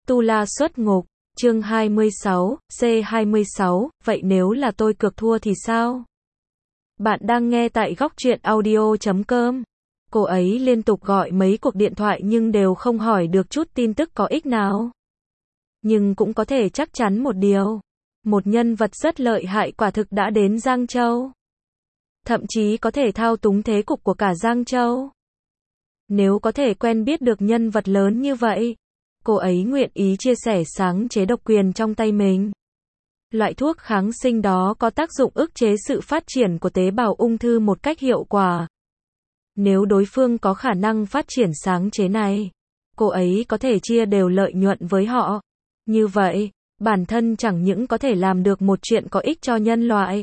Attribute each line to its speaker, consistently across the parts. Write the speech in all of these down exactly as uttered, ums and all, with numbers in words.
Speaker 1: Tu La xuất ngục, chương hai mươi sáu, C hai mươi sáu, vậy nếu là tôi cược thua thì sao? Bạn đang nghe tại góc truyện audio chấm com. Cô ấy liên tục gọi mấy cuộc điện thoại nhưng đều không hỏi được chút tin tức có ích nào. Nhưng cũng có thể chắc chắn một điều. Một nhân vật rất lợi hại quả thực đã đến Giang Châu. Thậm chí có thể thao túng thế cục của cả Giang Châu. Nếu có thể quen biết được nhân vật lớn như vậy, cô ấy nguyện ý chia sẻ sáng chế độc quyền trong tay mình. Loại thuốc kháng sinh đó có tác dụng ức chế sự phát triển của tế bào ung thư một cách hiệu quả. Nếu đối phương có khả năng phát triển sáng chế này, cô ấy có thể chia đều lợi nhuận với họ. Như vậy, bản thân chẳng những có thể làm được một chuyện có ích cho nhân loại,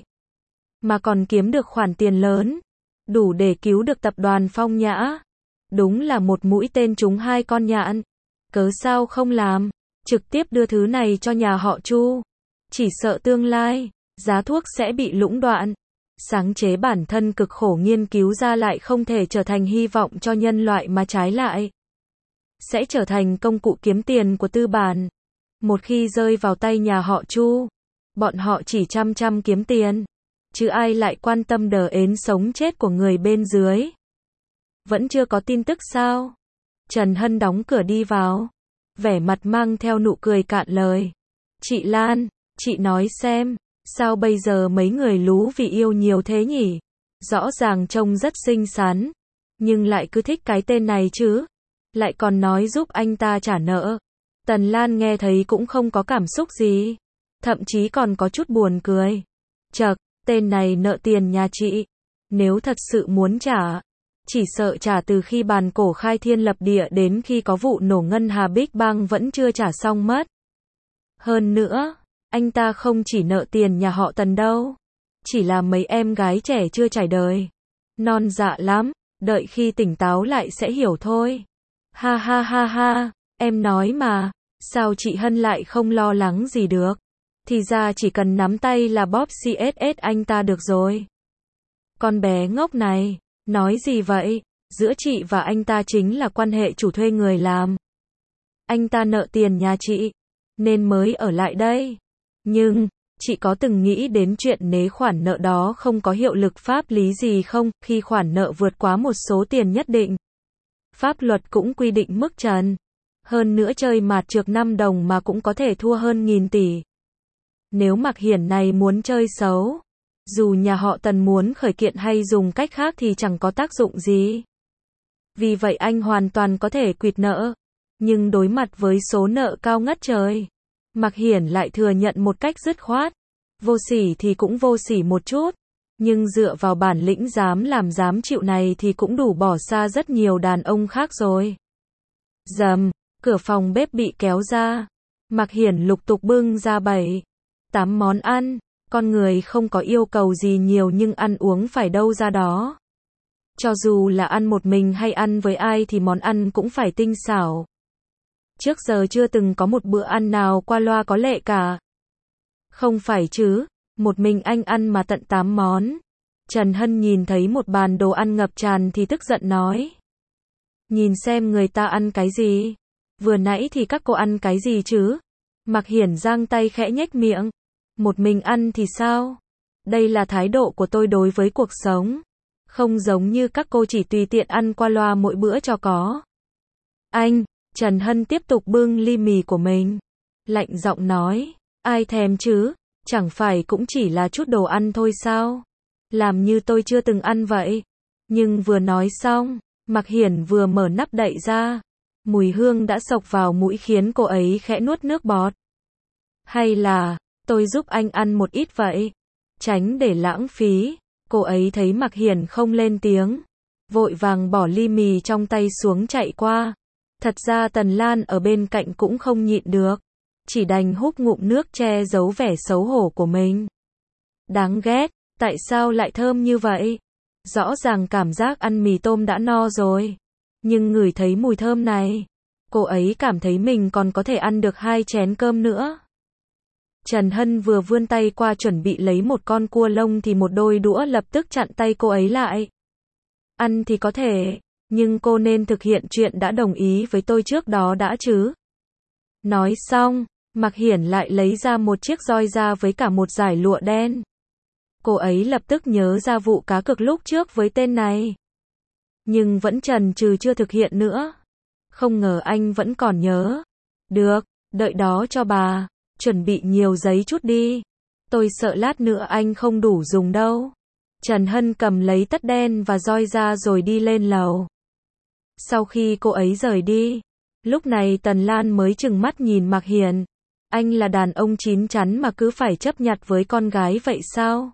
Speaker 1: mà còn kiếm được khoản tiền lớn, đủ để cứu được tập đoàn Phong Nhã. Đúng là một mũi tên trúng hai con nhạn. Cớ sao không làm, trực tiếp đưa thứ này cho nhà họ Chu. Chỉ sợ tương lai, giá thuốc sẽ bị lũng đoạn. Sáng chế bản thân cực khổ nghiên cứu ra lại không thể trở thành hy vọng cho nhân loại mà trái lại sẽ trở thành công cụ kiếm tiền của tư bản. Một khi rơi vào tay nhà họ Chu, bọn họ chỉ chăm chăm kiếm tiền, chứ ai lại quan tâm đờ ến sống chết của người bên dưới. Vẫn chưa có tin tức sao? Trần Hân đóng cửa đi vào, vẻ mặt mang theo nụ cười cạn lời. Chị Lan, chị nói xem, sao bây giờ mấy người lú vì yêu nhiều thế nhỉ? Rõ ràng trông rất xinh xắn, nhưng lại cứ thích cái tên này chứ. Lại còn nói giúp anh ta trả nợ. Tần Lan nghe thấy cũng không có cảm xúc gì, thậm chí còn có chút buồn cười. Chậc, tên này nợ tiền nhà chị. Nếu thật sự muốn trả, chỉ sợ trả từ khi bàn cổ khai thiên lập địa đến khi có vụ nổ ngân hà Big Bang vẫn chưa trả xong mất. Hơn nữa, anh ta không chỉ nợ tiền nhà họ Tần đâu, chỉ là mấy em gái trẻ chưa trải đời. Non dạ lắm, đợi khi tỉnh táo lại sẽ hiểu thôi. Ha ha ha ha, em nói mà, sao chị Hân lại không lo lắng gì được? Thì ra chỉ cần nắm tay là bóp xê ét ét anh ta được rồi. Con bé ngốc này, nói gì vậy? Giữa chị và anh ta chính là quan hệ chủ thuê người làm. Anh ta nợ tiền nhà chị, nên mới ở lại đây. Nhưng, chị có từng nghĩ đến chuyện nếu khoản nợ đó không có hiệu lực pháp lý gì không? Khi khoản nợ vượt quá một số tiền nhất định, pháp luật cũng quy định mức trần. Hơn nữa chơi mạt trược năm đồng mà cũng có thể thua hơn nghìn tỷ. Nếu Mạc Hiển này muốn chơi xấu, dù nhà họ Tần muốn khởi kiện hay dùng cách khác thì chẳng có tác dụng gì. Vì vậy anh hoàn toàn có thể quỵt nợ. Nhưng đối mặt với số nợ cao ngất trời, Mạc Hiển lại thừa nhận một cách dứt khoát. Vô sỉ thì cũng vô sỉ một chút, nhưng dựa vào bản lĩnh dám làm dám chịu này thì cũng đủ bỏ xa rất nhiều đàn ông khác rồi. Rầm, cửa phòng bếp bị kéo ra. Mạc Hiển lục tục bưng ra bảy, tám món ăn. Con người không có yêu cầu gì nhiều nhưng ăn uống phải đâu ra đó. Cho dù là ăn một mình hay ăn với ai thì món ăn cũng phải tinh xảo. Trước giờ chưa từng có một bữa ăn nào qua loa có lệ cả. Không phải chứ, một mình anh ăn mà tận tám món. Trần Hân nhìn thấy một bàn đồ ăn ngập tràn thì tức giận nói. Nhìn xem người ta ăn cái gì. Vừa nãy thì các cô ăn cái gì chứ? Mạc Hiển giang tay khẽ nhếch miệng. Một mình ăn thì sao? Đây là thái độ của tôi đối với cuộc sống. Không giống như các cô chỉ tùy tiện ăn qua loa mỗi bữa cho có. Anh, Trần Hân tiếp tục bưng ly mì của mình. Lạnh giọng nói, ai thèm chứ? Chẳng phải cũng chỉ là chút đồ ăn thôi sao? Làm như tôi chưa từng ăn vậy. Nhưng vừa nói xong, Mạc Hiển vừa mở nắp đậy ra. Mùi hương đã xộc vào mũi khiến cô ấy khẽ nuốt nước bọt. Hay là tôi giúp anh ăn một ít vậy, tránh để lãng phí. Cô ấy thấy Mạc Hiển không lên tiếng, vội vàng bỏ ly mì trong tay xuống chạy qua. Thật ra Tần Lan ở bên cạnh cũng không nhịn được, chỉ đành húp ngụm nước che giấu vẻ xấu hổ của mình. Đáng ghét, tại sao lại thơm như vậy? Rõ ràng cảm giác ăn mì tôm đã no rồi, nhưng ngửi thấy mùi thơm này, cô ấy cảm thấy mình còn có thể ăn được hai chén cơm nữa. Trần Hân vừa vươn tay qua chuẩn bị lấy một con cua lông thì một đôi đũa lập tức chặn tay cô ấy lại. Ăn thì có thể, nhưng cô nên thực hiện chuyện đã đồng ý với tôi trước đó đã chứ. Nói xong, Mạc Hiển lại lấy ra một chiếc roi da với cả một dải lụa đen. Cô ấy lập tức nhớ ra vụ cá cược lúc trước với tên này. Nhưng vẫn chần chừ chưa thực hiện nữa. Không ngờ anh vẫn còn nhớ. Được, đợi đó cho bà. Chuẩn bị nhiều giấy chút đi. Tôi sợ lát nữa anh không đủ dùng đâu. Trần Hân cầm lấy tất đen và roi ra rồi đi lên lầu. Sau khi cô ấy rời đi, lúc này Tần Lan mới trừng mắt nhìn Mạc Hiển. Anh là đàn ông chín chắn mà cứ phải chấp nhặt với con gái vậy sao?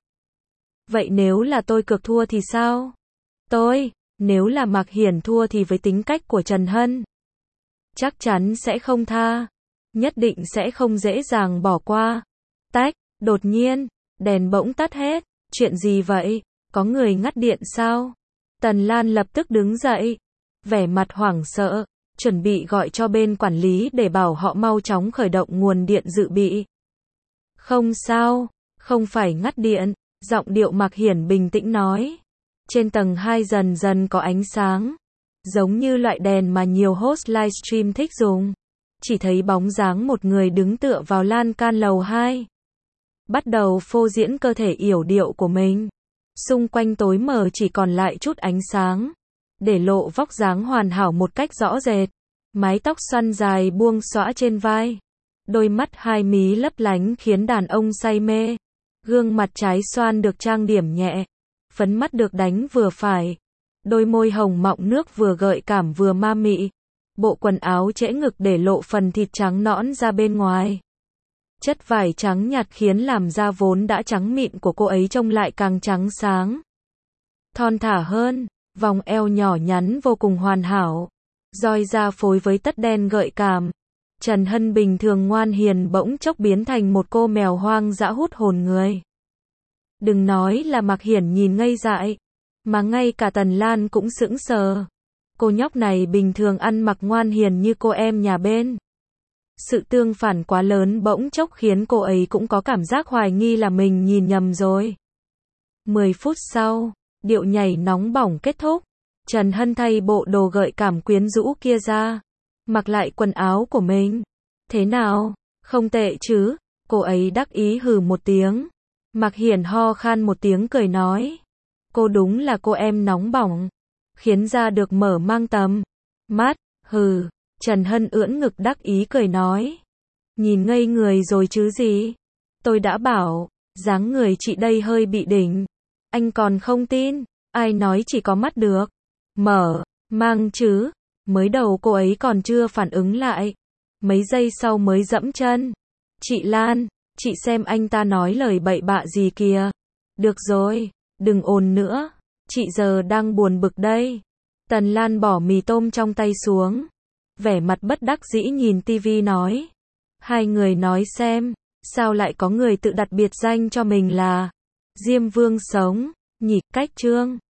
Speaker 1: Vậy nếu là tôi cược thua thì sao? Tôi, nếu là Mạc Hiển thua thì với tính cách của Trần Hân, chắc chắn sẽ không tha. Nhất định sẽ không dễ dàng bỏ qua. Tách, đột nhiên, đèn bỗng tắt hết. Chuyện gì vậy? Có người ngắt điện sao? Tần Lan lập tức đứng dậy, vẻ mặt hoảng sợ, chuẩn bị gọi cho bên quản lý để bảo họ mau chóng khởi động nguồn điện dự bị. Không sao, không phải ngắt điện, giọng điệu Mạc Hiển bình tĩnh nói. Trên tầng hai dần dần có ánh sáng, giống như loại đèn mà nhiều host livestream thích dùng. Chỉ thấy bóng dáng một người đứng tựa vào lan can lầu hai. Bắt đầu phô diễn cơ thể yểu điệu của mình. Xung quanh tối mờ chỉ còn lại chút ánh sáng, để lộ vóc dáng hoàn hảo một cách rõ rệt. Mái tóc xoăn dài buông xõa trên vai. Đôi mắt hai mí lấp lánh khiến đàn ông say mê. Gương mặt trái xoan được trang điểm nhẹ. Phấn mắt được đánh vừa phải. Đôi môi hồng mọng nước vừa gợi cảm vừa ma mị. Bộ quần áo trễ ngực để lộ phần thịt trắng nõn ra bên ngoài. Chất vải trắng nhạt khiến làm da vốn đã trắng mịn của cô ấy trông lại càng trắng sáng. Thon thả hơn, vòng eo nhỏ nhắn vô cùng hoàn hảo. Roi da phối với tất đen gợi cảm. Trần Hân bình thường ngoan hiền bỗng chốc biến thành một cô mèo hoang dã hút hồn người. Đừng nói là Mạc Hiển nhìn ngây dại, mà ngay cả Tần Lan cũng sững sờ. Cô nhóc này bình thường ăn mặc ngoan hiền như cô em nhà bên. Sự tương phản quá lớn bỗng chốc khiến cô ấy cũng có cảm giác hoài nghi là mình nhìn nhầm rồi. mười phút sau, điệu nhảy nóng bỏng kết thúc. Trần Hân thay bộ đồ gợi cảm quyến rũ kia ra, mặc lại quần áo của mình. Thế nào? Không tệ chứ? Cô ấy đắc ý hừ một tiếng. Mạc Hiển ho khan một tiếng cười nói. Cô đúng là cô em nóng bỏng, khiến da được mở mang tầm mắt. Hừ. Trần Hân ưỡn ngực đắc ý cười nói. Nhìn ngây người rồi chứ gì? Tôi đã bảo, dáng người chị đây hơi bị đỉnh. Anh còn không tin? Ai nói chỉ có mắt được mở mang chứ? Mới đầu cô ấy còn chưa phản ứng lại. Mấy giây sau mới dẫm chân. Chị Lan, chị xem anh ta nói lời bậy bạ gì kìa. Được rồi, đừng ồn nữa. Chị giờ đang buồn bực đây. Tần Lan bỏ mì tôm trong tay xuống. Vẻ mặt bất đắc dĩ nhìn tivi nói. Hai người nói xem, sao lại có người tự đặt biệt danh cho mình là Diêm Vương sống, nhỉ? Cách chương